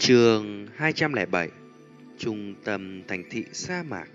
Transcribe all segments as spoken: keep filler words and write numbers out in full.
Chương hai trăm lẻ bảy. Trung tâm thành thị sa mạc.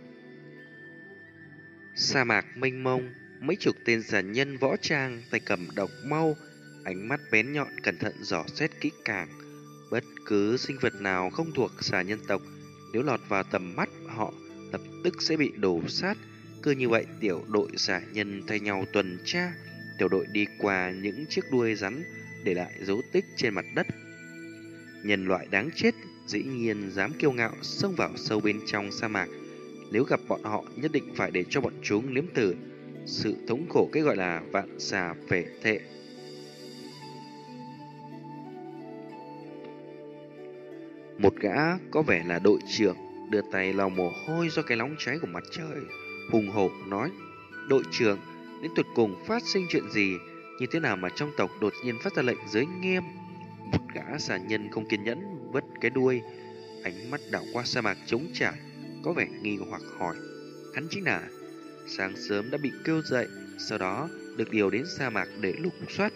Sa mạc mênh mông, mấy chục tên giả nhân võ trang, tay cầm độc mâu, ánh mắt bén nhọn cẩn thận dò xét kỹ càng. Bất cứ sinh vật nào không thuộc xà nhân tộc, nếu lọt vào tầm mắt họ, lập tức sẽ bị đổ sát. Cứ như vậy, tiểu đội giả nhân thay nhau tuần tra, tiểu đội đi qua những chiếc đuôi rắn để lại dấu tích trên mặt đất. Nhân loại đáng chết dĩ nhiên dám kiêu ngạo xông vào sâu bên trong sa mạc. Nếu gặp bọn họ, nhất định phải để cho bọn chúng nếm thử sự thống khổ cái gọi là vạn xà phệ thệ. Một gã có vẻ là đội trưởng đưa tay lau mồ hôi do cái nóng cháy của mặt trời, hùng hổ nói: "Đội trưởng, đến tuyệt cùng phát sinh chuyện gì? Như thế nào mà trong tộc đột nhiên phát ra lệnh giới nghiêm?" Một gã xà nhân không kiên nhẫn vứt cái đuôi, ánh mắt đảo qua sa mạc trống trải, có vẻ nghi hoặc hỏi. Hắn chính là sáng sớm đã bị kêu dậy, sau đó được điều đến sa mạc để lục soát.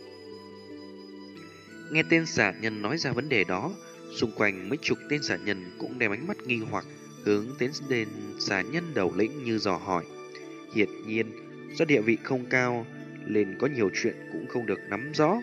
Nghe tên xà nhân nói ra vấn đề đó, xung quanh mấy chục tên xà nhân cũng đem ánh mắt nghi hoặc hướng đến tên xà nhân đầu lĩnh như dò hỏi. Hiển nhiên do địa vị không cao nên có nhiều chuyện cũng không được nắm rõ.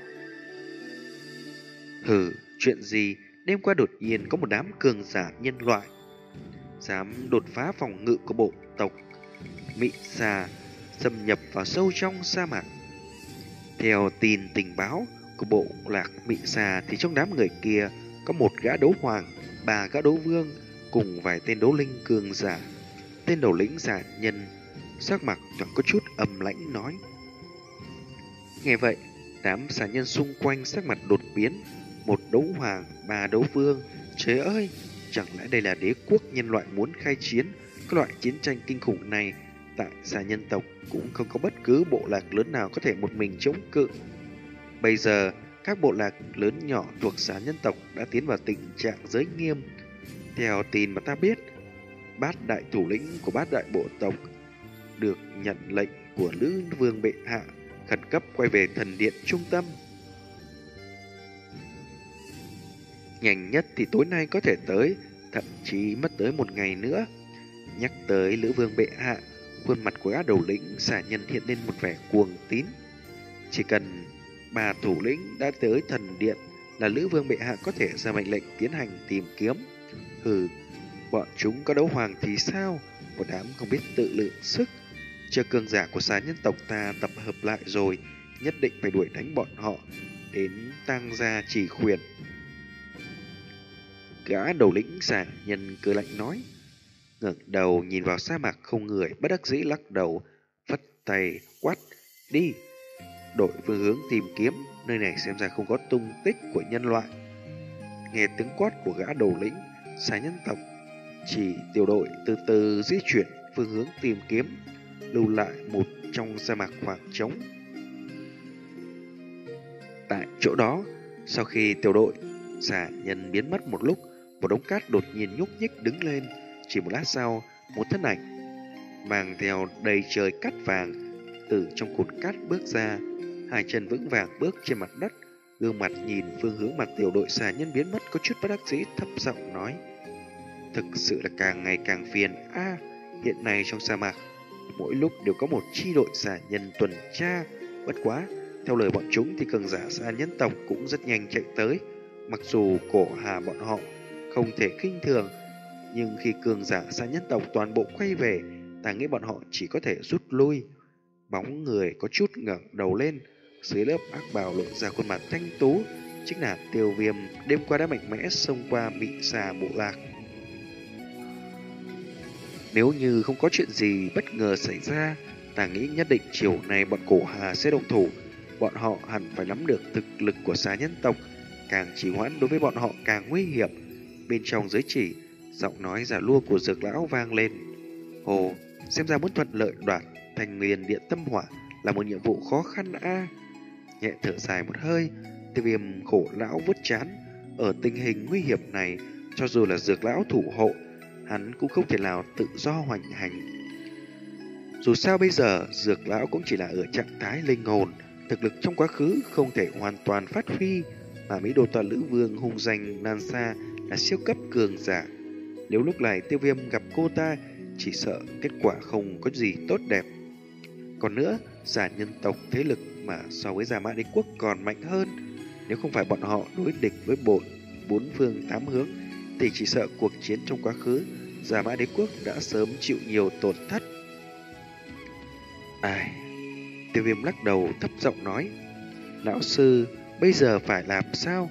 Hừ, chuyện gì? Đêm qua đột nhiên có một đám cường giả nhân loại dám đột phá phòng ngự của bộ tộc Mị Xà, xâm nhập vào sâu trong sa mạc. Theo tin tình báo của bộ lạc Mị Xà thì trong đám người kia có một gã đấu hoàng, ba gã đấu vương cùng vài tên đấu linh cường giả. Tên đầu lĩnh giả nhân sắc mặt chẳng có chút âm lãnh nói. Nghe vậy, đám xà nhân xung quanh sắc mặt đột biến. Một đấu hoàng, ba đấu vương, trời ơi, chẳng lẽ đây là đế quốc nhân loại muốn khai chiến? Cái loại chiến tranh kinh khủng này tại xà nhân tộc cũng không có bất cứ bộ lạc lớn nào có thể một mình chống cự. Bây giờ các bộ lạc lớn nhỏ thuộc xà nhân tộc đã tiến vào tình trạng giới nghiêm. Theo tin mà ta biết, bát đại thủ lĩnh của bát đại bộ tộc được nhận lệnh của Lữ Vương bệ hạ khẩn cấp quay về thần điện trung tâm. Nhanh nhất thì tối nay có thể tới, thậm chí mất tới một ngày nữa. Nhắc tới Lữ Vương bệ hạ, khuôn mặt của gã đầu lĩnh xà nhân hiện lên một vẻ cuồng tín. Chỉ cần bà thủ lĩnh đã tới thần điện là Lữ Vương bệ hạ có thể ra mệnh lệnh tiến hành tìm kiếm. Hừ, bọn chúng có đấu hoàng thì sao? Một đám không biết tự lượng sức. Chờ cường giả của xà nhân tộc ta tập hợp lại rồi, nhất định phải đuổi đánh bọn họ đến tang gia chỉ khuyển. Gã đầu lĩnh xà nhân cười lạnh nói, ngẩng đầu nhìn vào sa mạc không người, bất đắc dĩ lắc đầu, vất tay quát, đi, đổi phương hướng tìm kiếm, nơi này xem ra không có tung tích của nhân loại. Nghe tiếng quát của gã đầu lĩnh xà nhân tộc, chỉ tiểu đội từ từ di chuyển phương hướng tìm kiếm, lưu lại một trong sa mạc khoảng trống. Tại chỗ đó, sau khi tiểu đội xà nhân biến mất một lúc, một đống cát đột nhiên nhúc nhích đứng lên. Chỉ một lát sau, một thân ảnh mang theo đầy trời cát vàng từ trong cột cát bước ra, hai chân vững vàng bước trên mặt đất, gương mặt nhìn phương hướng mặt tiểu đội xà nhân biến mất có chút bất đắc dĩ, thấp giọng nói, thực sự là càng ngày càng phiền a. À, hiện nay trong sa mạc mỗi lúc đều có một chi đội xà nhân tuần tra, bất quá theo lời bọn chúng thì cường giả xà nhân tộc cũng rất nhanh chạy tới. Mặc dù cổ hà bọn họ không thể khinh thường, nhưng khi cường giả xà nhân tộc toàn bộ quay về, ta nghĩ bọn họ chỉ có thể rút lui. Bóng người có chút ngẩng đầu lên, dưới lớp ác bào lộ ra khuôn mặt thanh tú, chính là Tiêu Viêm đêm qua đã mạnh mẽ xông qua Mị Xà bộ lạc. Nếu như không có chuyện gì bất ngờ xảy ra, ta nghĩ nhất định chiều nay bọn cổ hà sẽ động thủ. Bọn họ hẳn phải nắm được thực lực của xà nhân tộc, càng trì hoãn đối với bọn họ càng nguy hiểm. Bên trong giới chỉ, giọng nói giả lua của Dược lão vang lên. Ồ, xem ra muốn thuận lợi đoạt Thành Liền Điện Tâm Hỏa là một nhiệm vụ khó khăn a. À. Nhẹ thở dài một hơi, Tiêu Viêm khổ lão vuốt trán. Ở tình hình nguy hiểm này, cho dù là Dược lão thủ hộ, hắn cũng không thể nào tự do hoành hành. Dù sao bây giờ, Dược lão cũng chỉ là ở trạng thái linh hồn, thực lực trong quá khứ không thể hoàn toàn phát huy, mà Mỹ Đô Tòa Lữ Vương hung danh nan xa là siêu cấp cường giả. Nếu lúc này Tiêu Viêm gặp cô ta, chỉ sợ kết quả không có gì tốt đẹp. Còn nữa, giả nhân tộc thế lực mà so với Gia Mã Đế Quốc còn mạnh hơn. Nếu không phải bọn họ đối địch với bổn bốn phương tám hướng, thì chỉ sợ cuộc chiến trong quá khứ, Gia Mã Đế Quốc đã sớm chịu nhiều tổn thất. Ai... Tiêu Viêm lắc đầu thấp giọng nói, lão sư, bây giờ phải làm sao?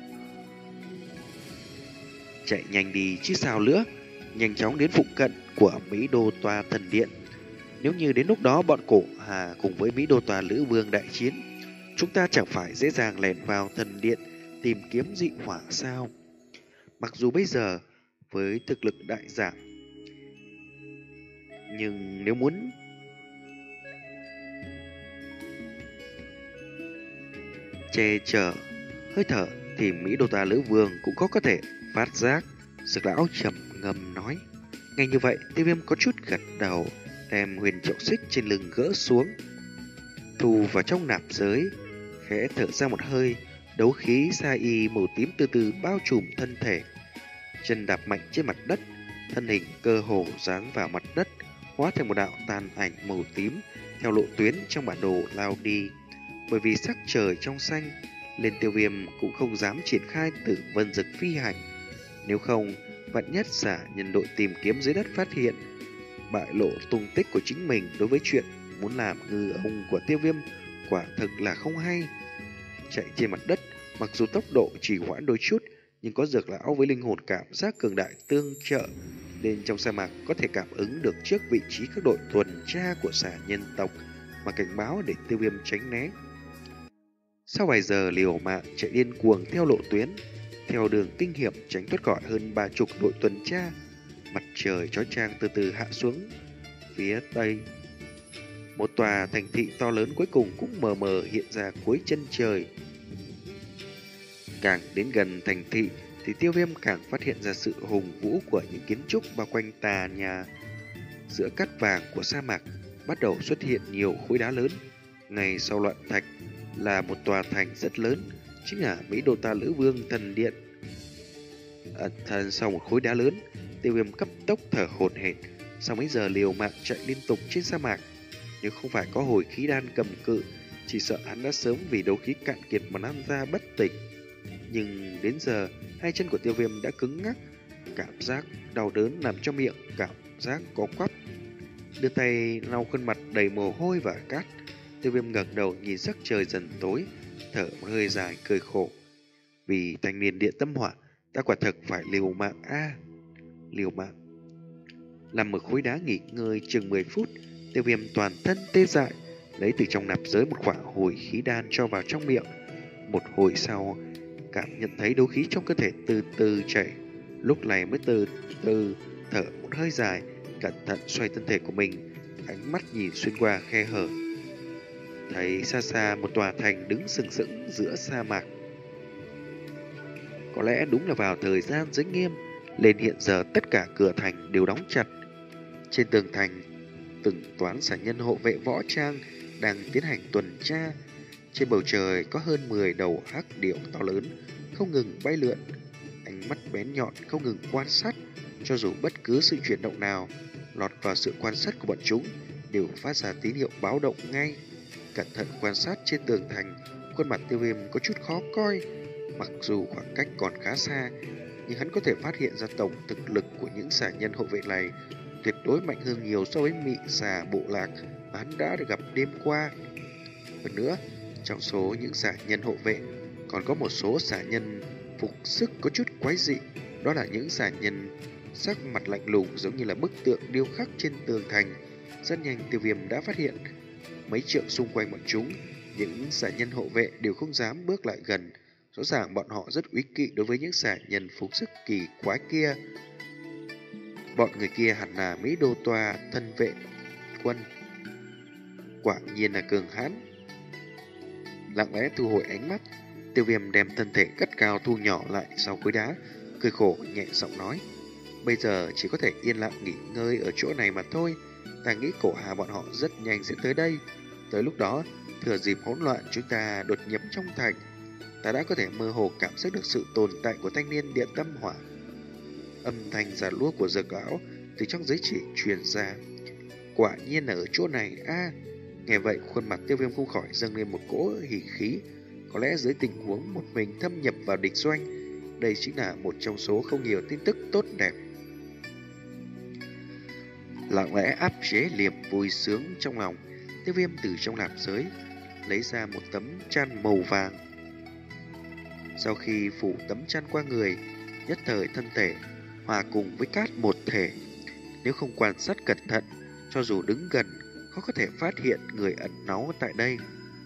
Chạy nhanh đi chứ sao nữa, nhanh chóng đến phụ cận của Mỹ Đô Tòa Thần Điện. Nếu như đến lúc đó bọn cổ Hà cùng với Mỹ Đô Tòa Lữ Vương đại chiến, chúng ta chẳng phải dễ dàng lẻn vào thần điện tìm kiếm dị hỏa sao? Mặc dù bây giờ với thực lực đại giảm, nhưng nếu muốn che chở hơi thở thì Mỹ Đô Tòa Lữ Vương cũng có có thể phát giác. Dược lão trầm ngâm nói. Ngay như vậy, Tiêu Viêm có chút gật đầu, đem huyền trọng xích trên lưng gỡ xuống, thu vào trong nạp giới, khẽ thở ra một hơi. Đấu khí sa y màu tím từ từ bao trùm thân thể, chân đạp mạnh trên mặt đất, thân hình cơ hồ giáng vào mặt đất, hóa thành một đạo tàn ảnh màu tím theo lộ tuyến trong bản đồ lao đi. Bởi vì sắc trời trong xanh, nên Tiêu Viêm cũng không dám triển khai Tử Vân Dực phi hành. Nếu không, vạn nhất giả nhân đội tìm kiếm dưới đất phát hiện, bại lộ tung tích của chính mình, đối với chuyện muốn làm ngư ông của Tiêu Viêm quả thực là không hay. Chạy trên mặt đất, mặc dù tốc độ chỉ hoãn đôi chút, nhưng có dược lão với linh hồn cảm giác cường đại tương trợ, nên trong sa mạc có thể cảm ứng được trước vị trí các đội tuần tra của xà nhân tộc mà cảnh báo để Tiêu Viêm tránh né. Sau vài giờ liều mạng chạy điên cuồng theo lộ tuyến, theo đường kinh hiểm tránh thoát khỏi hơn ba chục đội tuần tra, mặt trời chói chang từ từ hạ xuống phía tây. Một tòa thành thị to lớn cuối cùng cũng mờ mờ hiện ra cuối chân trời. Càng đến gần thành thị thì Tiêu Viêm càng phát hiện ra sự hùng vũ của những kiến trúc bao quanh tà nhà. Giữa cát vàng của sa mạc bắt đầu xuất hiện nhiều khối đá lớn. Ngay sau loạn thạch là một tòa thành rất lớn, chính là Mỹ Đô Ta Lữ Vương Thần Điện. Ở thân sau một khối đá lớn, Tiêu Viêm cấp tốc thở hổn hển. Sau mấy giờ liều mạng chạy liên tục trên sa mạc, nếu không phải có hồi khí đan cầm cự, chỉ sợ hắn đã sớm vì đấu khí cạn kiệt mà nằm ra bất tỉnh. Nhưng đến giờ, hai chân của Tiêu Viêm đã cứng ngắc, cảm giác đau đớn làm cho miệng cảm giác có quắp. Đưa tay lau khuôn mặt đầy mồ hôi và cát, Tiêu Viêm ngẩng đầu nhìn sắc trời dần tối, thở một hơi dài cười khổ. Vì thanh niên điện tâm hỏa, ta quả thực phải liều mạng a, à, liều mạng. Nằm ở khối đá nghỉ ngơi chừng mười phút, Tiêu Viêm toàn thân tê dại, lấy từ trong nạp giới một quả hồi khí đan cho vào trong miệng. Một hồi sau, cảm nhận thấy đấu khí trong cơ thể từ từ chảy, lúc này mới từ từ thở một hơi dài, cẩn thận xoay thân thể của mình, ánh mắt nhìn xuyên qua khe hở, thấy xa xa một tòa thành đứng sừng sững giữa sa mạc. Có lẽ đúng là vào thời gian giới nghiêm, nên hiện giờ tất cả cửa thành đều đóng chặt. Trên tường thành, từng toán xà nhân hộ vệ võ trang đang tiến hành tuần tra. Trên bầu trời có hơn mười đầu hắc điểu to lớn không ngừng bay lượn, ánh mắt bén nhọn không ngừng quan sát. Cho dù bất cứ sự chuyển động nào lọt vào sự quan sát của bọn chúng đều phát ra tín hiệu báo động ngay. Cẩn thận quan sát trên tường thành, khuôn mặt Tiêu Viêm có chút khó coi. Mặc dù khoảng cách còn khá xa, nhưng hắn có thể phát hiện ra tổng thực lực của những xà nhân hộ vệ này tuyệt đối mạnh hơn nhiều so với mị xà bộ lạc mà hắn đã được gặp đêm qua. Hơn nữa, trong số những xà nhân hộ vệ còn có một số xà nhân phục sức có chút quái dị. Đó là những xà nhân sắc mặt lạnh lùng giống như là bức tượng điêu khắc trên tường thành. Rất nhanh Tiêu Viêm đã phát hiện mấy trượng xung quanh bọn chúng, những xà nhân hộ vệ đều không dám bước lại gần. Rõ ràng bọn họ rất úy kỵ đối với những xà nhân phục sức kỳ quái kia. Bọn người kia hẳn là Mỹ Đô Tòa thân vệ quân, quả nhiên là cường hãn. Lặng lẽ thu hồi ánh mắt, Tiêu Viêm đem thân thể cất cao thu nhỏ lại sau khối đá, cười khổ nhẹ giọng nói: bây giờ chỉ có thể yên lặng nghỉ ngơi ở chỗ này mà thôi. Ta nghĩ cổ hà bọn họ rất nhanh sẽ tới đây. Tới lúc đó, thừa dịp hỗn loạn chúng ta đột nhập trong thành, ta đã có thể mơ hồ cảm giác được sự tồn tại của thanh niên điện tâm hỏa. Âm thanh giàn lúa của Dược lão từ trong giới chỉ truyền ra. Quả nhiên là ở chỗ này a. À, nghe vậy khuôn mặt Tiêu Viêm không khỏi dâng lên một cỗ hỉ khí. Có lẽ dưới tình huống một mình thâm nhập vào địch doanh, đây chính là một trong số không nhiều tin tức tốt đẹp. Lặng lẽ áp chế niềm vui sướng trong lòng, Tiêu Viêm từ trong nạp giới lấy ra một tấm chăn màu vàng. Sau khi phủ tấm chăn qua người, nhất thời thân thể hòa cùng với cát một thể. Nếu không quan sát cẩn thận, cho dù đứng gần, khó có thể phát hiện người ẩn náu tại đây.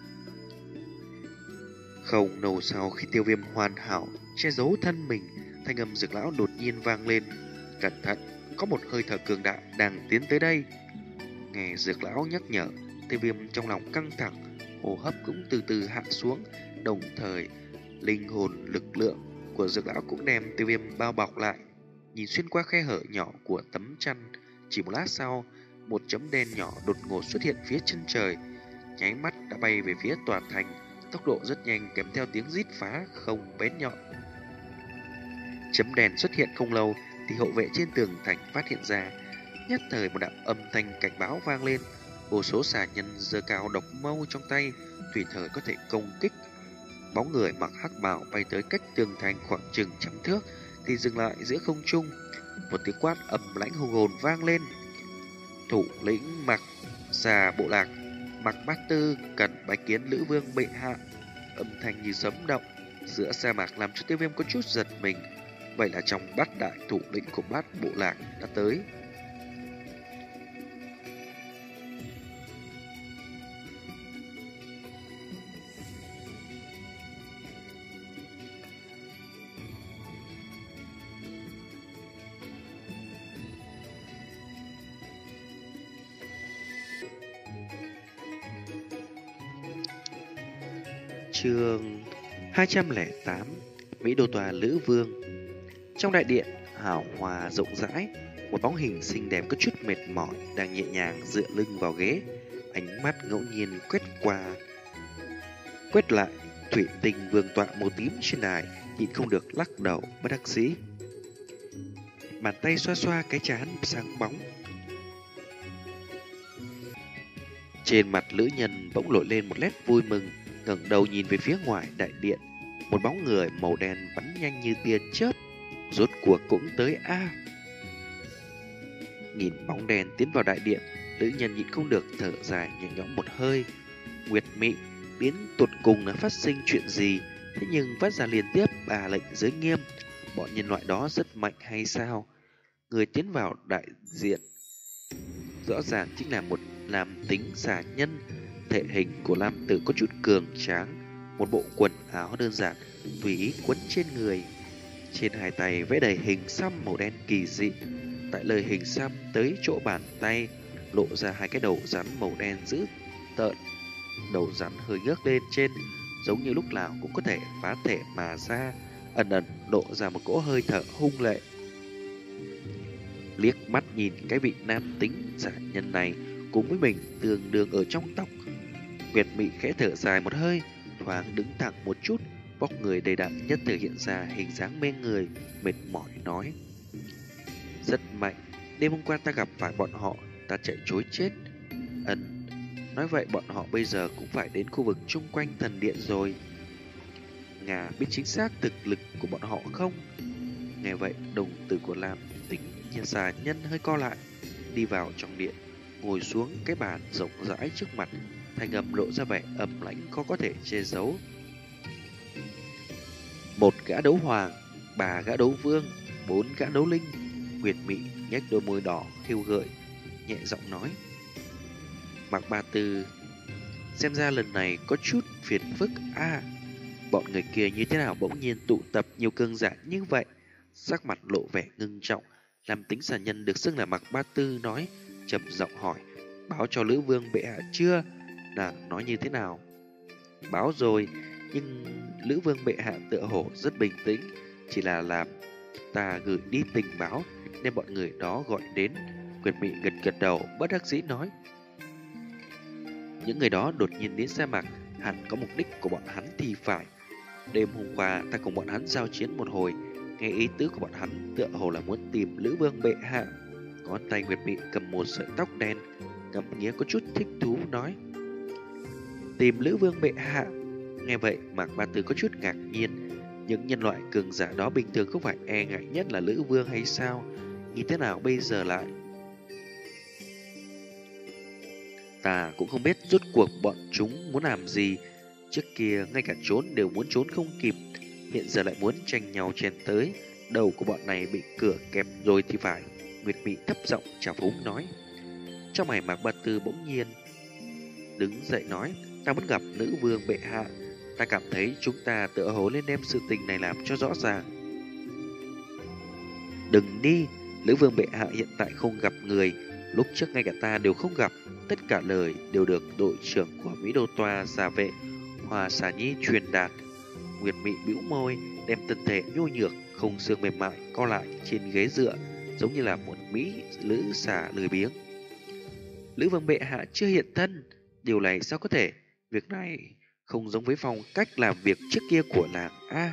Không lâu sau khi Tiêu Viêm hoàn hảo che giấu thân mình, thanh âm Dược lão đột nhiên vang lên. Cẩn thận, có một hơi thở cường đại đang tiến tới đây. Nghe Dược lão nhắc nhở, Tiêu Viêm trong lòng căng thẳng, hô hấp cũng từ từ hạ xuống. Đồng thời, linh hồn lực lượng của Dược lão cũng đem Tiêu Viêm bao bọc lại. Nhìn xuyên qua khe hở nhỏ của tấm chăn, chỉ một lát sau, một chấm đen nhỏ đột ngột xuất hiện phía chân trời, nháy mắt đã bay về phía tòa thành, tốc độ rất nhanh kèm theo tiếng rít phá không bén nhọn. Chấm đen xuất hiện không lâu thì hậu vệ trên tường thành phát hiện ra, nhất thời một đạo âm thanh cảnh báo vang lên. Vô số xà nhân giơ cao độc mâu trong tay, tùy thời có thể công kích. Bóng người mặc hắc bào bay tới cách tường thành khoảng chừng trăm thước thì dừng lại giữa không trung. Một tiếng quát ầm lãnh hùng hồn vang lên. Thủ lĩnh Mặc Xà bộ lạc Mặc Bát Tư cần bái kiến Lữ Vương bệ hạ. Âm thanh như sấm động giữa sa mạc làm cho Tiêu Viêm có chút giật mình. Vậy là trong bát đại thủ lĩnh của bát bộ lạc đã tới. Chương hai trăm lẻ tám, Mỹ Đô Tòa Lữ Vương. Trong đại điện hào hòa rộng rãi, một bóng hình xinh đẹp có chút mệt mỏi đang nhẹ nhàng dựa lưng vào ghế, ánh mắt ngẫu nhiên quét qua quét lại thủy tinh vương tọa màu tím trên đài, nhịn không được lắc đầu bất đắc dĩ. Bàn tay xoa xoa cái trán sáng bóng. Trên mặt lữ nhân bỗng nổi lên một nét vui mừng, ngẩng đầu nhìn về phía ngoài đại điện. Một bóng người màu đen bắn nhanh như tia chớp, rốt cuộc cũng tới a. À. Nhìn bóng đen tiến vào đại điện, lữ nhân nhịn không được thở dài nhẹ nhõm một hơi. Nguyệt Mị đến tột cùng là phát sinh chuyện gì? Thế nhưng phát ra liên tiếp ba lệnh giới nghiêm, bọn nhân loại đó rất mạnh hay sao? Người tiến vào đại diện rõ ràng chính là một nam tính xà nhân. Thể hình của nam tử có chút cường tráng, một bộ quần áo đơn giản tùy ý quấn trên người, trên hai tay vẽ đầy hình xăm màu đen kỳ dị. Tại lời hình xăm tới chỗ bàn tay lộ ra hai cái đầu rắn màu đen dữ tợn. Đầu rắn hơi ngước lên trên, giống như lúc nào cũng có thể phá thể mà ra, ẩn ẩn lộ ra một cỗ hơi thở hung lệ. Liếc mắt nhìn cái vị nam tính giả nhân này cùng với mình tương đương ở trong tóc, Nguyệt Mị khẽ thở dài một hơi, thoáng đứng thẳng một chút, vóc người đầy đặn nhất thời hiện ra hình dáng mê người, mệt mỏi nói: rất mạnh, đêm hôm qua ta gặp phải bọn họ, ta chạy trối chết. Ẩn, nói vậy bọn họ bây giờ cũng phải đến khu vực chung quanh thần điện rồi. Ngà biết chính xác thực lực của bọn họ không? Nghe vậy, đồng tử của Lam tính nhà xà nhân hơi co lại, đi vào trong điện, ngồi xuống cái bàn rộng rãi trước mặt, thanh âm lộ ra vẻ ẩm lãnh khó có thể che giấu. Một gã đấu hoàng, ba gã đấu vương, bốn gã đấu linh. Nguyệt Mị nhếch đôi môi đỏ khiêu gợi, nhẹ giọng nói: Mạc Ba Tư, xem ra lần này có chút phiền phức a. À, bọn người kia như thế nào bỗng nhiên tụ tập nhiều cường giả như vậy? Sắc mặt lộ vẻ ngưng trọng, làm tính xà nhân được xưng là Mạc Ba Tư nói, trầm giọng hỏi: báo cho Lữ Vương bệ hạ chưa? Nàng nói như thế nào? Báo rồi, nhưng Lữ Vương bệ hạ tựa hồ rất bình tĩnh, chỉ là làm ta gửi đi tình báo nên bọn người đó gọi đến. Nguyệt Mị gật gật đầu bất đắc dĩ nói: những người đó đột nhiên đến sa mạc hẳn có mục đích của bọn hắn thì phải. Đêm hôm qua ta cùng bọn hắn giao chiến một hồi, Nghe ý tứ của bọn hắn tựa hồ là muốn tìm Lữ Vương bệ hạ. Ngón tay Nguyệt Mị cầm một sợi tóc đen, ngắm nghía có chút thích thú nói: tìm Lữ Vương bệ hạ. Nghe vậy Mạc Ba Tư có chút ngạc nhiên. Những nhân loại cường giả đó bình thường không phải e ngại nhất là Lữ Vương hay sao? Như thế nào bây giờ lại? Ta cũng không biết rốt cuộc bọn chúng muốn làm gì. Trước kia ngay cả trốn đều muốn trốn không kịp, hiện giờ lại muốn tranh nhau chen tới. Đầu của bọn này bị cửa kẹp rồi thì phải. Nguyệt Mị thấp giọng trào phúng nói. Trong mày Mạc Ba Tư bỗng nhiên đứng dậy nói: ta muốn gặp nữ vương bệ hạ. Ta cảm thấy chúng ta tựa hồ nên đem sự tình này làm cho rõ ràng. Đừng đi, Lữ Vương bệ hạ hiện tại không gặp người, lúc trước ngay cả ta đều không gặp. Tất cả lời đều được đội trưởng của Mỹ Đô Toa Gia Vệ Hòa Xà Nhi truyền đạt. Nguyệt Mị bĩu môi, đem thân thể nhu nhược không xương mềm mại co lại trên ghế dựa, giống như là một mỹ lữ xà lười biếng. Lữ Vương bệ hạ chưa hiện thân, điều này sao có thể? Việc này không giống với phong cách làm việc trước kia của làng A.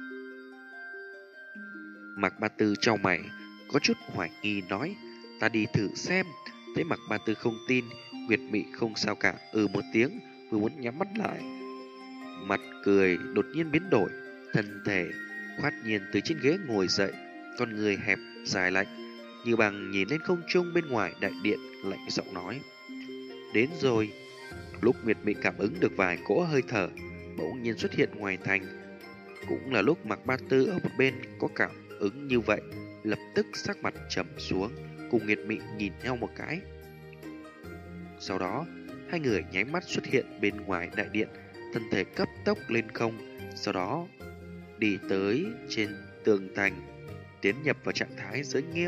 Mạc Ba Tư trong mày có chút hoài nghi nói: ta đi thử xem. Thấy Mạc Ba Tư không tin, Nguyệt Mị không sao cả, ừ một tiếng, vừa muốn nhắm mắt lại, mặt cười đột nhiên biến đổi, thân thể khoát nhiên từ trên ghế ngồi dậy, con người hẹp dài lạnh như bằng nhìn lên không trung bên ngoài đại điện, lạnh giọng nói: đến rồi. Lúc Nguyệt Mị cảm ứng được vài cỗ hơi thở bỗng nhiên xuất hiện ngoài thành, cũng là lúc Mạc Ba Tư ở một bên có cảm ứng như vậy, lập tức sắc mặt trầm xuống, cùng Nguyệt Mị nhìn nhau một cái. Sau đó hai người nháy mắt xuất hiện bên ngoài đại điện, thân thể cấp tốc lên không, sau đó đi tới trên tường thành, tiến nhập vào trạng thái giới nghiêm.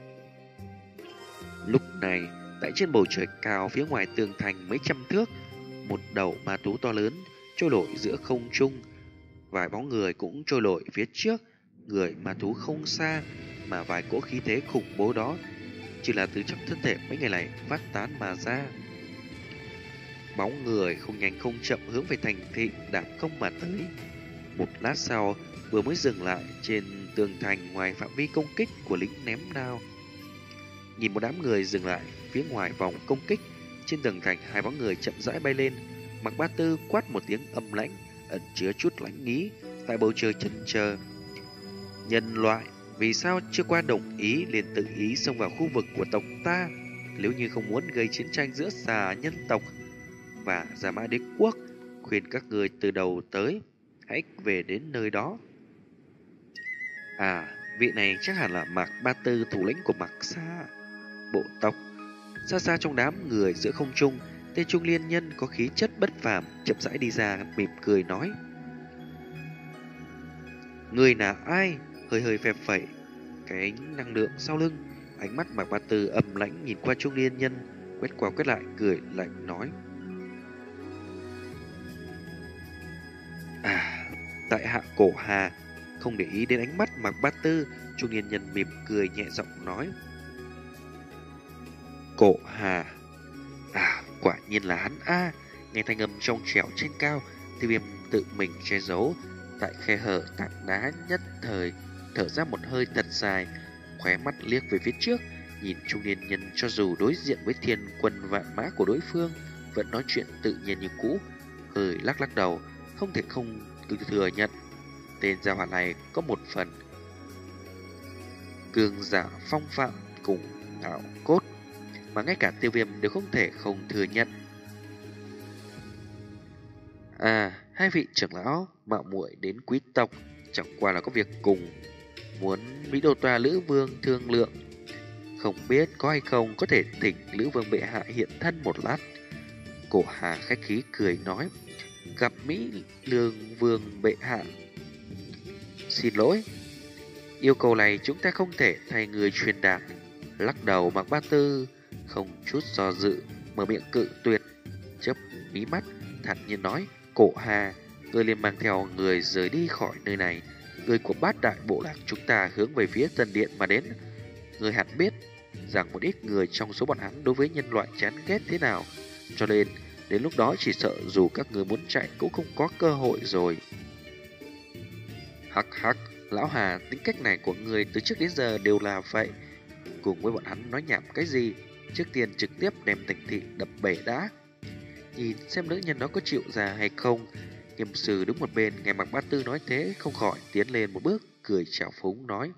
Lúc này tại trên bầu trời cao phía ngoài tường thành mấy trăm thước, một đầu ma thú to lớn trôi nổi giữa không trung, vài bóng người cũng trôi nổi phía trước. Người ma thú không xa, mà vài cỗ khí thế khủng bố đó chỉ là từ trong thân thể mấy người này phát tán mà ra. Bóng người không nhanh không chậm hướng về thành thị đạp không mà tới. Một lát sau vừa mới dừng lại trên tường thành ngoài phạm vi công kích của lính ném đao. Nhìn một đám người dừng lại phía ngoài vòng công kích, trên tường thành hai bóng người chậm rãi bay lên. Mạc Ba Tư quát một tiếng âm lãnh, ẩn chứa chút lãnh ý, tại bầu trời chần chờ: nhân loại, vì sao chưa qua đồng ý liền tự ý xông vào khu vực của tộc ta? Nếu như không muốn gây chiến tranh giữa xà nhân tộc và Gia Mã Đế quốc, khuyên các người từ đầu tới hãy về đến nơi đó. À, vị này chắc hẳn là Mạc Ba Tư, thủ lĩnh của Mạc Sa bộ tộc. Xa xa trong đám người giữa không trung, tên trung liên nhân có khí chất bất phàm chậm rãi đi ra, mỉm cười nói: người là ai? Hơi hơi phè phẩy cái năng lượng sau lưng, ánh mắt Mạc Ba Tư âm lãnh nhìn qua trung liên nhân, quét qua quét lại, cười lạnh nói: à, tại hạ Cổ Hà. Không để ý đến ánh mắt Mạc Ba Tư, trung liên nhân mỉm cười nhẹ giọng nói: Cổ Hà, à, quả nhiên là hắn a. Nghe thanh âm trong trẻo trên cao, Tiêu Viêm tự mình che giấu tại khe hở tảng đá, nhất thời thở ra một hơi thật dài, khóe mắt liếc về phía trước, nhìn trung niên nhân cho dù đối diện với thiên quân vạn mã của đối phương vẫn nói chuyện tự nhiên như cũ, hơi lắc lắc đầu, không thể không thừa nhận tên gia hỏa này có một phần cường giả phong phạm cùng ảo cốt mà ngay cả Tiêu Viêm đều không thể không thừa nhận. À, hai vị trưởng lão mạo muội đến quý tộc chẳng qua là có việc cùng muốn Mỹ Đô Toa Lữ Vương thương lượng, không biết có hay không có thể thỉnh Lữ Vương bệ hạ hiện thân một lát. Cổ Hà khách khí cười nói: gặp Mỹ Lương Vương bệ hạ, xin lỗi, yêu cầu này chúng ta không thể thay người truyền đạt. Lắc đầu Mạc Ba Tư không chút do dự mở miệng cự tuyệt, chớp mí mắt thản nhiên nói: Cổ Hà, người liền mang theo người rời đi khỏi nơi này. Người của bát đại bộ lạc chúng ta hướng về phía Tân Điện mà đến. Người hẳn biết rằng một ít người trong số bọn hắn đối với nhân loại chán ghét thế nào, cho nên đến lúc đó chỉ sợ dù các người muốn chạy cũng không có cơ hội rồi. Hắc hắc, Lão Hà, tính cách này của người từ trước đến giờ đều là vậy. Cùng với bọn hắn nói nhảm cái gì, trước tiên trực tiếp đem Thành Thị đập bể đã. Nhìn xem nữ nhân đó có chịu ra hay không. Nghiêm sư đứng một bên nghe Mạc Bá Tư nói thế, không khỏi tiến lên một bước, cười trào phúng nói: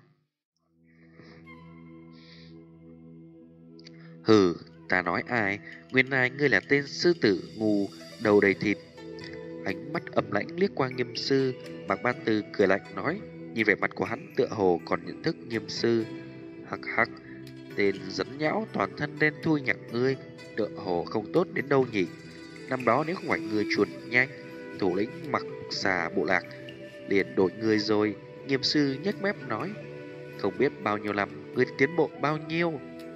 Hừ, ta nói ai, nguyên lai ngươi là tên sư tử ngu đầu đầy thịt. Ánh mắt ấm lãnh liếc qua Nghiêm sư, Mạc Bá Tư cười lạnh nói, nhìn vẻ mặt của hắn tựa hồ còn nhận thức Nghiêm sư. Hắc hắc, tên dẫn nhão toàn thân đen thui nhặng ngươi, tựa hồ không tốt đến đâu nhỉ. Năm đó nếu không phải ngươi chuồn nhanh, thủ lĩnh Mặc Xà bộ lạc liền đổi người rồi. Nghiêm sư nhếch mép nói, không biết bao nhiêu năm ngươi tiến bộ bao nhiêu.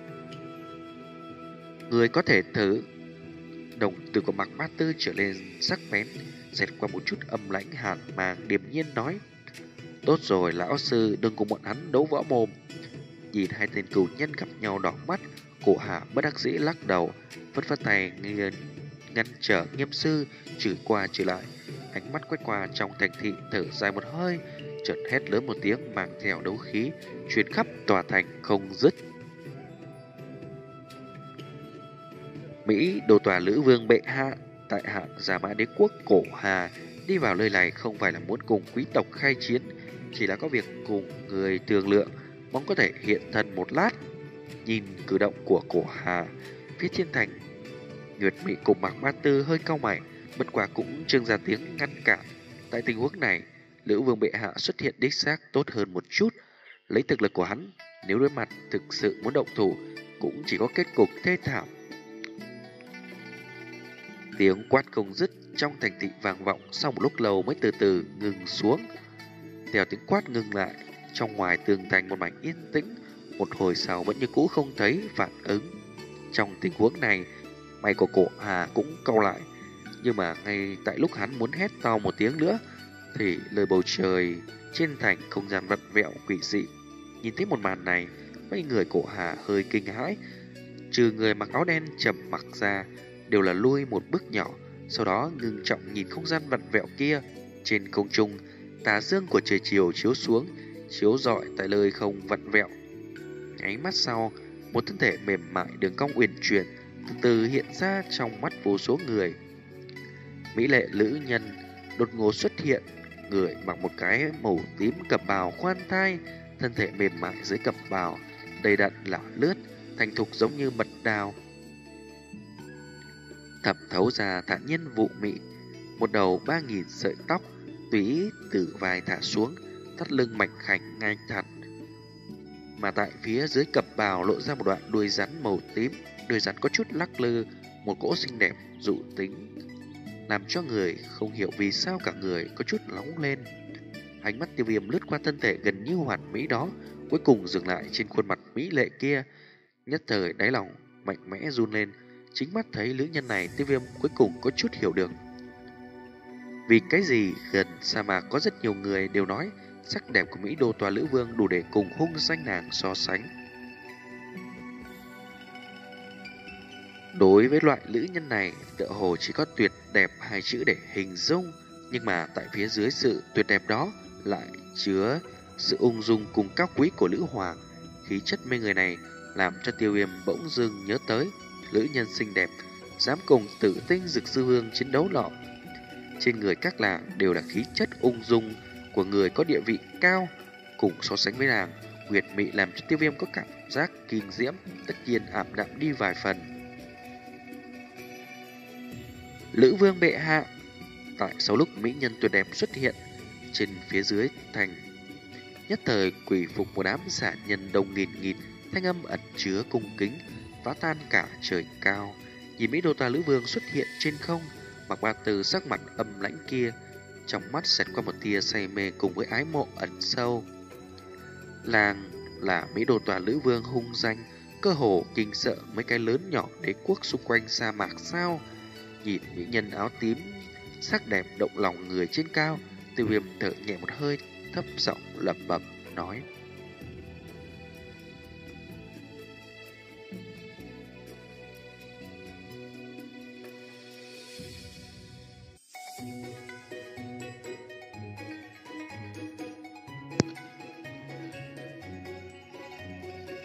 Ngươi có thể thử. Đồng từ của Mạc Bá Tư trở lên sắc bén, xẹt qua một chút âm lãnh hàn màng, điềm nhiên nói, tốt rồi lão sư, đừng cùng bọn hắn đấu võ mồm. Nhìn hai tên cừu nhân gặp nhau đỏ mắt, Cổ Hà bất đắc dĩ lắc đầu, phất phất tay ngăn, ngăn trở Nghiêm sư, chửi qua chửi lại. Ánh mắt quét qua trong Thành Thị, thở dài một hơi, chợt hét lớn một tiếng mang theo đấu khí truyền khắp tòa thành không dứt. Mỹ đô tòa Lữ Vương bệ hạ, tại hạ Giả Mã Đế quốc Cổ Hà đi vào nơi này không phải là muốn cùng quý tộc khai chiến, chỉ là có việc cùng người thương lượng, mong có thể hiện thân một lát. Nhìn cử động của Cổ Hà, phía trên thành, Nguyệt Mị cùng Mạc Bá Tư hơi cau mày, bất quá cũng trưng ra tiếng ngăn cản. Tại tình huống này, Lữ Vương bệ hạ xuất hiện đích xác tốt hơn một chút. Lấy thực lực của hắn, nếu đối mặt thực sự muốn động thủ, cũng chỉ có kết cục thê thảm. Tiếng quát không dứt trong thành thị vang vọng, sau một lúc lâu mới từ từ ngừng xuống. Theo tiếng quát ngừng lại, trong ngoài tường thành một mảnh yên tĩnh, một hồi sau vẫn như cũ không thấy phản ứng. Trong tình huống này, mày của Cổ Hà cũng cau lại, nhưng mà ngay tại lúc hắn muốn hét to một tiếng nữa, thì lời bầu trời trên thành không gian vặn vẹo quỷ dị. Nhìn thấy một màn này, mấy người Cổ Hà hơi kinh hãi, trừ người mặc áo đen trầm mặc ra, đều là lui một bước nhỏ, sau đó ngưng trọng nhìn không gian vặn vẹo kia. Trên không trung, tà dương của trời chiều chiếu xuống, chiếu rọi tại nơi không vặn vẹo. Nháy mắt sau, một thân thể mềm mại đường cong uyển chuyển từ từ hiện ra trong mắt vô số người. Mỹ lệ nữ nhân đột ngột xuất hiện, người mặc một cái màu tím cẩm bào khoan thai, thân thể mềm mại dưới cẩm bào đầy đặn lả lướt, thành thục giống như mật đào, thẩm thấu ra thản nhiên vụ mị. Một đầu ba nghìn sợi tóc tùy ý từ vai thả xuống, thắt lưng mảnh khảnh ngang thẳng, mà tại phía dưới cẩm bào lộ ra một đoạn đuôi rắn màu tím. Đuôi rắn có chút lắc lư, một cỗ xinh đẹp dụ tính, làm cho người không hiểu vì sao cả người có chút nóng lên. Ánh mắt Tiêu Viêm lướt qua thân thể gần như hoàn mỹ đó, cuối cùng dừng lại trên khuôn mặt mỹ lệ kia. Nhất thời đáy lòng mạnh mẽ run lên, chính mắt thấy nữ nhân này, Tiêu Viêm cuối cùng có chút hiểu được vì cái gì gần sa mạc có rất nhiều người đều nói sắc đẹp của Mỹ đô tòa Lữ Vương đủ để cùng hung danh nàng so sánh. Đối với loại nữ nhân này, tựa hồ chỉ có tuyệt đẹp hai chữ để hình dung, nhưng mà tại phía dưới sự tuyệt đẹp đó lại chứa sự ung dung cùng cao quý của nữ hoàng. Khí chất mê người này làm cho Tiêu Viêm bỗng dưng nhớ tới nữ nhân xinh đẹp dám cùng Tử Tinh Dực Sư Vương chiến đấu nọ. Trên người các nàng đều là khí chất ung dung của người có địa vị cao, cùng so sánh với nàng, Nguyệt Mị làm cho Tiêu Viêm có cảm giác kinh diễm, tất nhiên ảm đạm đi vài phần. Lữ Vương bệ hạ. Tại sau lúc mỹ nhân tuyệt đẹp xuất hiện trên phía dưới thành, nhất thời quỷ phục một đám giả nhân đông nghìn nghịt, thanh âm ẩn chứa cung kính phá tan cả trời cao. Nhìn Mỹ đô tòa Lữ Vương xuất hiện trên không, Mạc Bá Tư sắc mặt âm lãnh kia, trong mắt xẹt qua một tia say mê cùng với ái mộ ẩn sâu. Làng là Mỹ đô tòa Lữ Vương hung danh, cơ hồ kinh sợ mấy cái lớn nhỏ đế quốc xung quanh sa mạc sao? Nhìn mỹ nhân áo tím sắc đẹp động lòng người trên cao, Tiêu Viêm thở nhẹ một hơi, thấp giọng lẩm bẩm nói: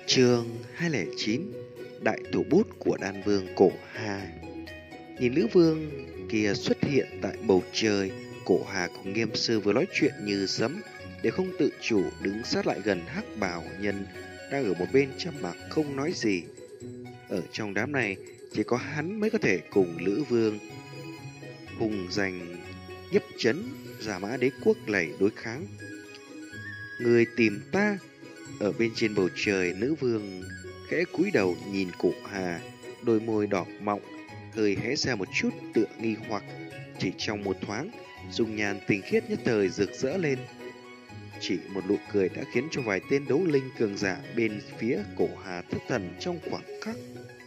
Chương hai không chín. Đại thủ bút của đan vương Cổ Hà. Nhìn Lữ Vương kia xuất hiện tại bầu trời, Cổ Hà cùng Nghiêm Sư vừa nói chuyện như sấm, để không tự chủ đứng sát lại gần Hắc Bảo Nhân đang ở một bên trầm mặc không nói gì. Ở trong đám này, chỉ có hắn mới có thể cùng Lữ Vương hùng giành nhấp chấn Giả Mã Đế quốc này đối kháng. Người tìm ta. Ở bên trên bầu trời, nữ vương khẽ cúi đầu nhìn Cổ Hà, đôi môi đỏ mọng hơi hé ra một chút tựa nghi hoặc. Chỉ trong một thoáng, dung nhan tinh khiết nhất thời rực rỡ lên. Chỉ một nụ cười đã khiến cho vài tên đấu linh cường giả bên phía Cổ Hà thất thần trong khoảng khắc.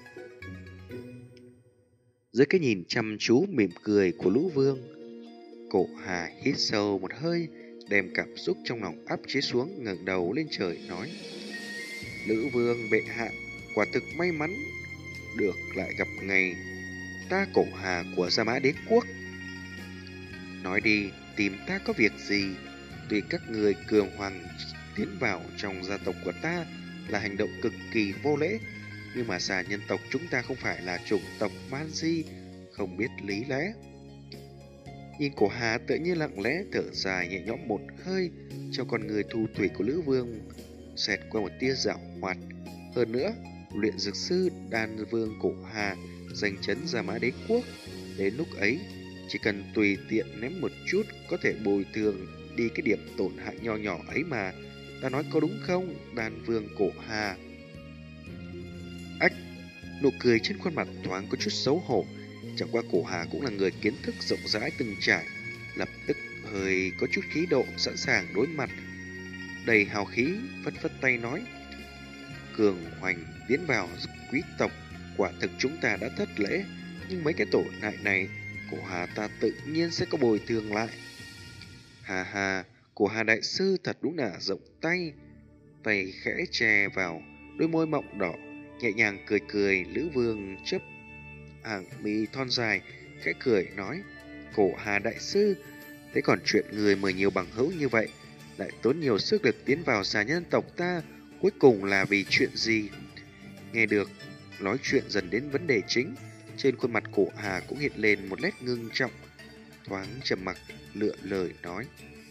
Dưới cái nhìn chăm chú mỉm cười của Lữ Vương, Cổ Hà hít sâu một hơi, đem cảm xúc trong lòng áp chế xuống, ngẩng đầu lên trời nói: Lữ Vương bệ hạ, quả thực may mắn được lại gặp ngày ta Cổ Hà của Gia Mã Đế quốc. Nói đi, tìm ta có việc gì? Tuy các người cường hoàng tiến vào trong gia tộc của ta là hành động cực kỳ vô lễ, nhưng mà xà nhân tộc chúng ta không phải là chủng tộc man di, không biết lý lẽ. Nhìn Cổ Hà tự nhiên lặng lẽ thở dài nhẹ nhõm một hơi, trong con người thu thủy của Lữ Vương xẹt qua một tia giảo hoạt. Hơn nữa, luyện dược sư đan vương Cổ Hà giành chấn Gia Mã Đế quốc, đến lúc ấy chỉ cần tùy tiện ném một chút có thể bồi thường đi cái điểm tổn hại nho nhỏ ấy mà. Ta nói có đúng không, đan vương Cổ Hà? Ách, nụ cười trên khuôn mặt thoáng có chút xấu hổ. Chẳng qua Cổ Hà cũng là người kiến thức rộng rãi từng trải, lập tức hơi có chút khí độ, sẵn sàng đối mặt. Đầy hào khí, phất phất tay nói: Cường hoành tiến vào quý tộc, quả thực chúng ta đã thất lễ, nhưng mấy cái tổn hại này, Cổ Hà ta tự nhiên sẽ có bồi thường lại. Hà hà, Cổ Hà đại sư thật đúng là rộng tay. Tay khẽ chè vào đôi môi mọng đỏ, nhẹ nhàng cười cười. Lữ Vương chớp hàng mi thon dài, khẽ cười nói: Cổ Hà đại sư, thế còn chuyện người mời nhiều bằng hữu như vậy, lại tốn nhiều sức lực tiến vào xà nhân tộc ta, cuối cùng là vì chuyện gì? Nghe được nói chuyện dần đến vấn đề chính, trên khuôn mặt Cổ Hà cũng hiện lên một nét ngưng trọng, thoáng trầm mặc lựa lời nói: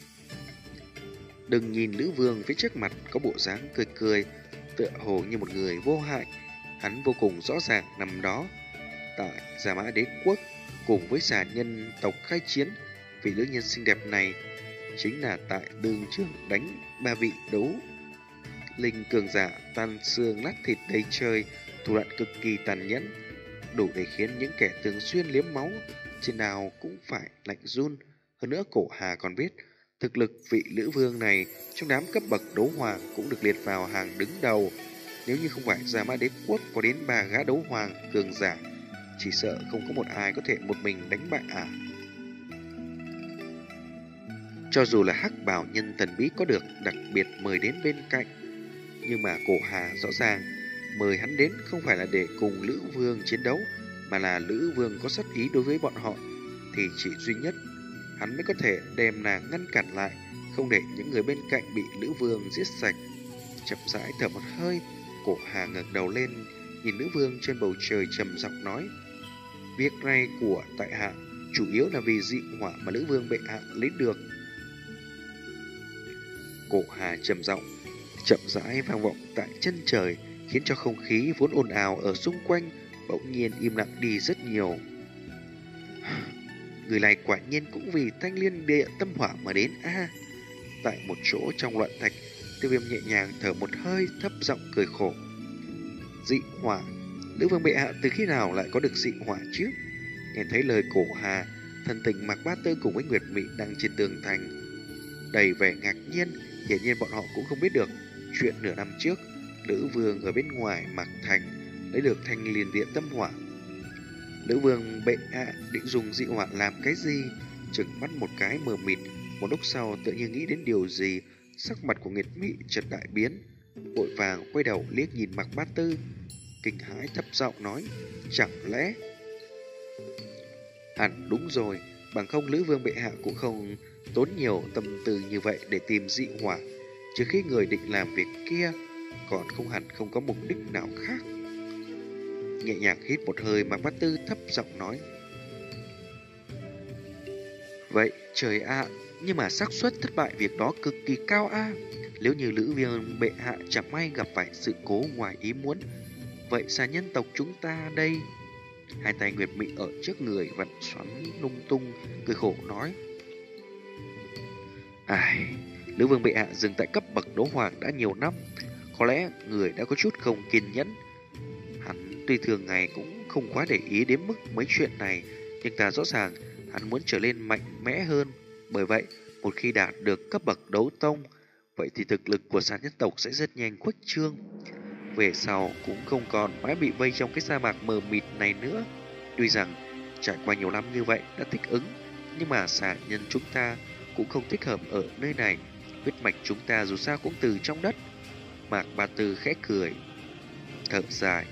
Đừng nhìn Lữ Vương phía trước mặt có bộ dáng cười cười, tựa hồ như một người vô hại. Hắn vô cùng rõ ràng nằm đó tại Gia Mã Đế quốc cùng với xà nhân tộc khai chiến, vì nữ nhân xinh đẹp này chính là tại đường trường đánh ba vị đấu linh cường giả tan xương nát thịt đầy trời, thủ đoạn cực kỳ tàn nhẫn, đủ để khiến những kẻ thường xuyên liếm máu trên nào cũng phải lạnh run. Hơn nữa Cổ Hà còn biết thực lực vị Lữ Vương này trong đám cấp bậc đấu hoàng cũng được liệt vào hàng đứng đầu. Nếu như không phải Gia Mã Đế quốc có đến ba gã đấu hoàng cường giả, chỉ sợ không có một ai có thể một mình đánh bại ả. Cho dù là Hắc Bảo Nhân thần bí có được đặc biệt mời đến bên cạnh, nhưng mà Cổ Hà rõ ràng mời hắn đến không phải là để cùng Lữ Vương chiến đấu, mà là Lữ Vương có sát ý đối với bọn họ, thì chỉ duy nhất hắn mới có thể đem nàng ngăn cản lại, không để những người bên cạnh bị Lữ Vương giết sạch. Chậm rãi thở một hơi, Cổ Hà ngẩng đầu lên, nhìn Lữ Vương trên bầu trời trầm giọng nói: Việc này của tại hạ chủ yếu là vì dị hỏa mà Lữ Vương bệ hạ lấy được. Cổ Hà trầm giọng, chậm rãi vang vọng tại chân trời, khiến cho không khí vốn ồn ào ở xung quanh bỗng nhiên im lặng đi rất nhiều. Người này quả nhiên cũng vì thanh liên địa tâm hỏa mà đến a. À, tại một chỗ trong loạn thạch, Tiêu Viêm nhẹ nhàng thở một hơi, thấp giọng cười khổ: Dị hỏa? Lữ Vương bệ hạ từ khi nào lại có được dị hỏa chứ? Nghe thấy lời Cổ Hà, thần tình Mạc Bát Tư cùng với Nguyệt Mị đang trên tường thành đầy vẻ ngạc nhiên. Hiển nhiên bọn họ cũng không biết được chuyện nửa năm trước Lữ Vương ở bên ngoài Mạc Thành lấy được thanh liên địa tâm hỏa. Lữ Vương bệ hạ định dùng dị hỏa làm cái gì? Trừng mắt một cái mờ mịt, một lúc sau tự nhiên nghĩ đến điều gì, sắc mặt của Nguyệt Mị chợt đại biến, vội vàng quay đầu liếc nhìn Mạc Bát Tư, kinh hãi thấp giọng nói: Chẳng lẽ... Hẳn đúng rồi, bằng không Lữ Vương bệ hạ cũng không tốn nhiều tâm tư như vậy để tìm dị hỏa, trừ khi người định làm việc kia còn không hẳn không có mục đích nào khác. Nhẹ nhàng hít một hơi, Mạc Bá Tư thấp giọng nói: Vậy trời ạ, nhưng mà xác suất thất bại việc đó cực kỳ cao a. Nếu như Lữ Vương bệ hạ chẳng may gặp phải sự cố ngoài ý muốn, vậy xà nhân tộc chúng ta đây? Hai tay Nguyệt Mị ở trước người vặn xoắn lung tung, cười khổ nói: Ai, Lữ Vương bệ hạ dừng tại cấp bậc đấu hoàng đã nhiều năm, có lẽ người đã có chút không kiên nhẫn. Hắn tuy thường ngày cũng không quá để ý đến mức mấy chuyện này, nhưng ta rõ ràng hắn muốn trở nên mạnh mẽ hơn. Bởi vậy, một khi đạt được cấp bậc đấu tông, vậy thì thực lực của xà nhân tộc sẽ rất nhanh khuếch trương. Về sau cũng không còn mãi bị vây trong cái sa mạc mờ mịt này nữa. Tuy rằng trải qua nhiều năm như vậy đã thích ứng, nhưng mà xà nhân chúng ta cũng không thích hợp ở nơi này. Huyết mạch chúng ta dù sao cũng từ trong đất. Mạc Bá Tư khẽ cười, thở dài.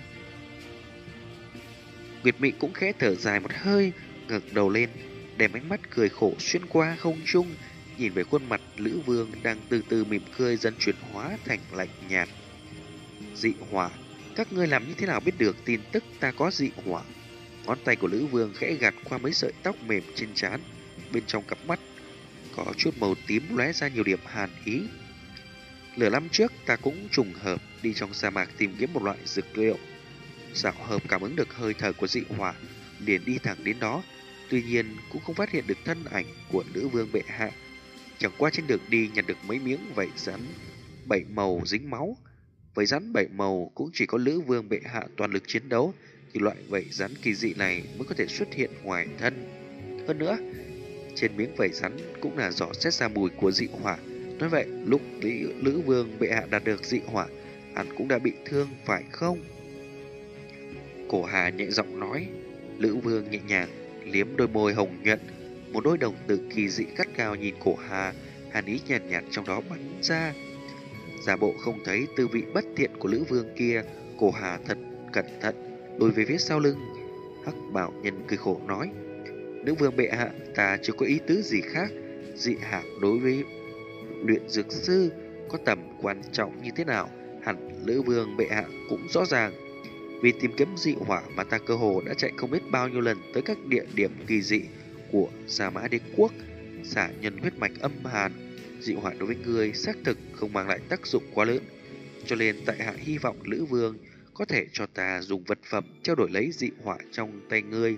Nguyệt Mị cũng khẽ thở dài một hơi, ngẩng đầu lên, đem ánh mắt cười khổ xuyên qua không trung, nhìn về khuôn mặt Lữ Vương đang từ từ mỉm cười dần chuyển hóa thành lạnh nhạt. Dị hỏa, các ngươi làm như thế nào biết được tin tức ta có dị hỏa? Ngón tay của Lữ Vương khẽ gạt qua mấy sợi tóc mềm trên trán, bên trong cặp mắt có chút màu tím lóe ra nhiều điểm hàn ý. Nửa năm trước ta cũng trùng hợp đi trong sa mạc tìm kiếm một loại dược liệu, xảo hợp cảm ứng được hơi thở của dị hỏa, liền đi thẳng đến đó. Tuy nhiên cũng không phát hiện được thân ảnh của Nữ Vương bệ hạ. Chẳng qua trên đường đi nhặt được mấy miếng vảy rắn bảy màu dính máu. Vảy rắn bảy màu cũng chỉ có Nữ Vương bệ hạ toàn lực chiến đấu thì loại vảy rắn kỳ dị này mới có thể xuất hiện ngoài thân. Hơn nữa, trên miếng vảy rắn cũng là rõ xét ra mùi của dị hỏa. Nói vậy, lúc Lữ Vương bệ hạ đạt được dị hỏa, hắn cũng đã bị thương phải không? Cổ Hà nhẹ giọng nói. Lữ Vương nhẹ nhàng liếm đôi môi hồng nhuận, một đôi đồng tử kỳ dị gắt gao nhìn Cổ Hà, hàn ý nhàn nhạt, nhạt trong đó bắn ra. Giả bộ không thấy tư vị bất thiện của Lữ Vương kia, Cổ Hà thật cẩn thận lùi về phía sau lưng. Hắc Bảo Nhân cười khổ nói: Nữ Vương bệ hạ, ta chưa có ý tứ gì khác. Dị hạc đối với luyện dược sư có tầm quan trọng như thế nào, hẳn Lữ Vương bệ hạ cũng rõ ràng. Vì tìm kiếm dị hỏa mà ta cơ hồ đã chạy không biết bao nhiêu lần tới các địa điểm kỳ dị của Sa Mã Đế Quốc. Xả nhân huyết mạch âm hàn, dị hỏa đối với người xác thực không mang lại tác dụng quá lớn, cho nên tại hạ hy vọng Lữ Vương có thể cho ta dùng vật phẩm trao đổi lấy dị hỏa trong tay ngươi.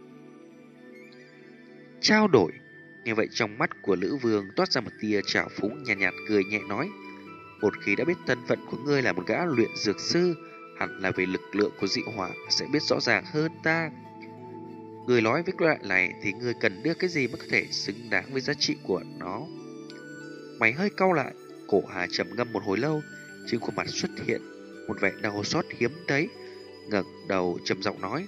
Trao đổi? Như vậy trong mắt của Lữ Vương toát ra một tia trào phúng, nhạt, nhạt cười nhẹ nói: Một khi đã biết thân phận của ngươi là một gã luyện dược sư, hẳn là về lực lượng của dị hỏa sẽ biết rõ ràng hơn ta. Người nói với loại này thì người cần đưa cái gì mới có thể xứng đáng với giá trị của nó. Mày hơi cau lại, Cổ Hà trầm ngâm một hồi lâu, trên khuôn mặt xuất hiện một vẻ đau xót hiếm thấy, ngẩng đầu trầm giọng nói: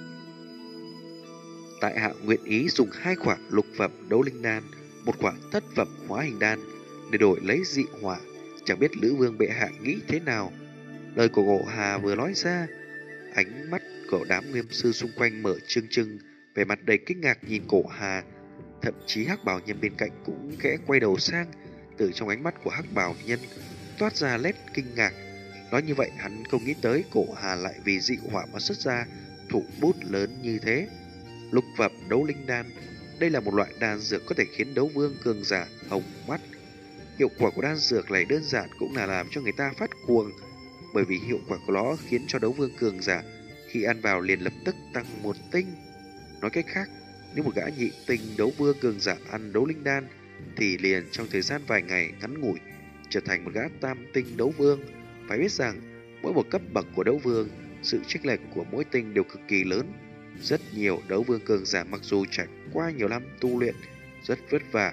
Tại hạ nguyện ý dùng hai quả lục phẩm đấu linh đan, một quả thất phẩm hóa hình đan để đổi lấy dị hỏa. Chẳng biết Lữ Vương bệ hạ nghĩ thế nào? Lời của Cổ Hà vừa nói ra, ánh mắt của đám nghiêm sư xung quanh mở trừng trừng, vẻ mặt đầy kinh ngạc nhìn Cổ Hà. Thậm chí Hắc Bảo Nhân bên cạnh cũng khẽ quay đầu sang, từ trong ánh mắt của Hắc Bảo Nhân toát ra nét kinh ngạc. Nói như vậy hắn không nghĩ tới Cổ Hà lại vì dị hỏa mà xuất ra thủ bút lớn như thế. Lục phẩm đấu linh đan, đây là một loại đan dược có thể khiến đấu vương cường giả hồng mắt. Hiệu quả của đan dược này đơn giản cũng là làm cho người ta phát cuồng, bởi vì hiệu quả của nó khiến cho đấu vương cường giả khi ăn vào liền lập tức tăng một tinh. Nói cách khác, nếu một gã nhị tinh đấu vương cường giả ăn đấu linh đan thì liền trong thời gian vài ngày ngắn ngủi trở thành một gã tam tinh đấu vương. Phải biết rằng mỗi một cấp bậc của đấu vương, sự chênh lệch của mỗi tinh đều cực kỳ lớn. Rất nhiều đấu vương cường giả mặc dù trải qua nhiều năm tu luyện rất vất vả,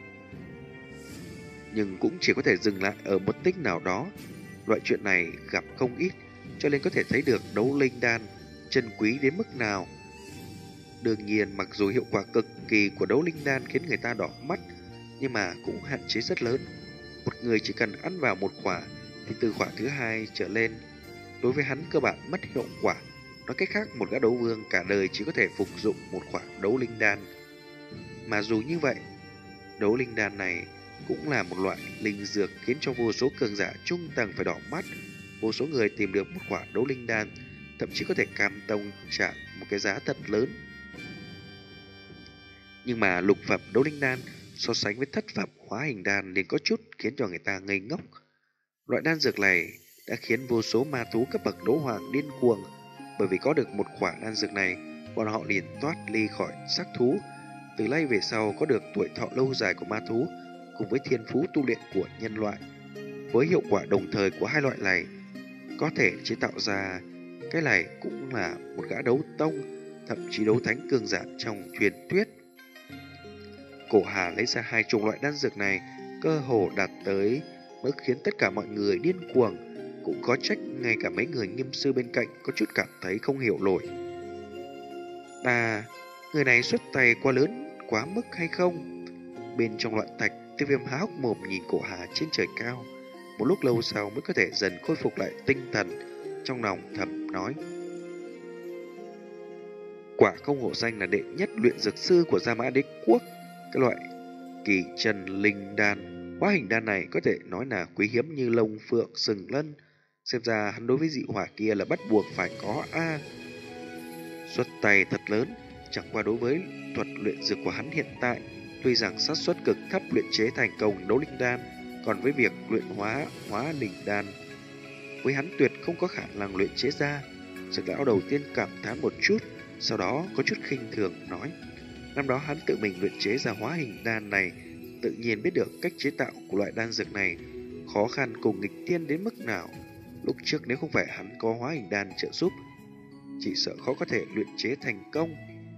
nhưng cũng chỉ có thể dừng lại ở một tích nào đó. Loại chuyện này gặp không ít, cho nên có thể thấy được đấu linh đan chân quý đến mức nào. Đương nhiên, mặc dù hiệu quả cực kỳ của đấu linh đan khiến người ta đỏ mắt, nhưng mà cũng hạn chế rất lớn. Một người chỉ cần ăn vào một quả thì từ quả thứ hai trở lên, đối với hắn cơ bản mất hiệu quả. Nói cách khác, một gã đấu vương cả đời chỉ có thể phục dụng một quả đấu linh đan. Mà dù như vậy, đấu linh đan này cũng là một loại linh dược khiến cho vô số cường giả trung tầng phải đỏ mắt. Vô số người tìm được một quả đấu linh đan, thậm chí có thể cam tông trả một cái giá thật lớn. Nhưng mà lục phẩm đấu linh đan so sánh với thất phẩm hóa hình đan liền có chút khiến cho người ta ngây ngốc. Loại đan dược này đã khiến vô số ma thú cấp bậc đấu hoàng điên cuồng, bởi vì có được một quả đan dược này, bọn họ liền thoát ly khỏi xác thú. Từ nay về sau có được tuổi thọ lâu dài của ma thú cùng với thiên phú tu luyện của nhân loại. Với hiệu quả đồng thời của hai loại này, có thể chế tạo ra cái này cũng là một gã đấu tông, thậm chí đấu thánh cường giả trong truyền thuyết. Cổ Hà lấy ra hai chủng loại đan dược này, cơ hồ đạt tới mức khiến tất cả mọi người điên cuồng. Cũng có trách ngay cả mấy người nghiêm sư bên cạnh có chút cảm thấy không hiểu nổi. Ta, người này xuất tay quá lớn, quá mức hay không? Bên trong loạn thạch, Tiêu Viêm há hốc mồm nhìn Cổ Hà trên trời cao. Một lúc lâu sau mới có thể dần khôi phục lại tinh thần, trong lòng thầm nói: quả không hổ danh là đệ nhất luyện dược sư của Gia Mã Đế Quốc. Cái loại kỳ trần linh đan, hóa hình đan này có thể nói là quý hiếm như lông phượng sừng lân. Xem ra hắn đối với dị hỏa kia là bắt buộc phải có a. À, xuất tay thật lớn, chẳng qua đối với thuật luyện dược của hắn hiện tại, tuy rằng xác suất cực thấp luyện chế thành công đấu linh đan, còn với việc luyện hóa hóa linh đan, với hắn tuyệt không có khả năng luyện chế ra. Dược lão đầu tiên cảm thán một chút, sau đó có chút khinh thường nói: năm đó hắn tự mình luyện chế ra hóa hình đan này, tự nhiên biết được cách chế tạo của loại đan dược này khó khăn cùng nghịch tiên đến mức nào. Lúc trước nếu không phải hắn có hóa hình đan trợ giúp, chỉ sợ khó có thể luyện chế thành công.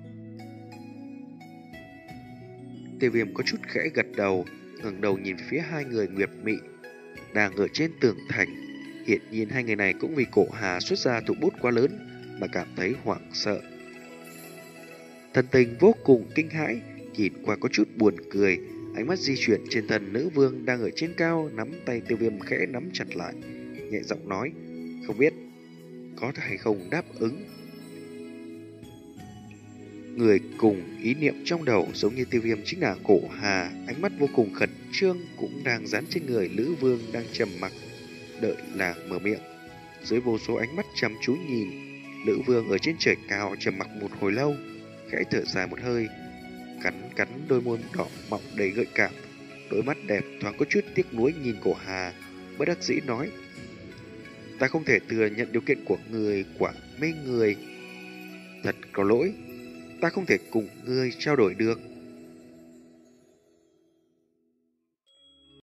Tiêu Viêm có chút khẽ gật đầu, ngẩng đầu nhìn phía hai người Nguyệt Mị đang ở trên tường thành. Hiện nhiên hai người này cũng vì Cổ Hà xuất ra thủ bút quá lớn mà cảm thấy hoảng sợ. Thần tình vô cùng kinh hãi, nhìn qua có chút buồn cười, ánh mắt di chuyển trên thần nữ vương đang ở trên cao, nắm tay Tiêu Viêm khẽ nắm chặt lại, nhẹ giọng nói: không biết có thể hay không đáp ứng. Người cùng ý niệm trong đầu giống như Tiêu Viêm chính là Cổ Hà, ánh mắt vô cùng khẩn trương cũng đang dán trên người nữ vương đang trầm mặc đợi nàng mở miệng. Dưới vô số ánh mắt chăm chú nhìn, nữ vương ở trên trời cao trầm mặc một hồi lâu, khẽ thở dài một hơi, cắn cắn đôi môi đỏ mọng đầy gợi cảm, đôi mắt đẹp thoáng có chút tiếc nuối nhìn Cổ Hà, bất đắc dĩ nói: ta không thể thừa nhận điều kiện của người, quả mê người. Thật có lỗi, ta không thể cùng ngươi trao đổi được.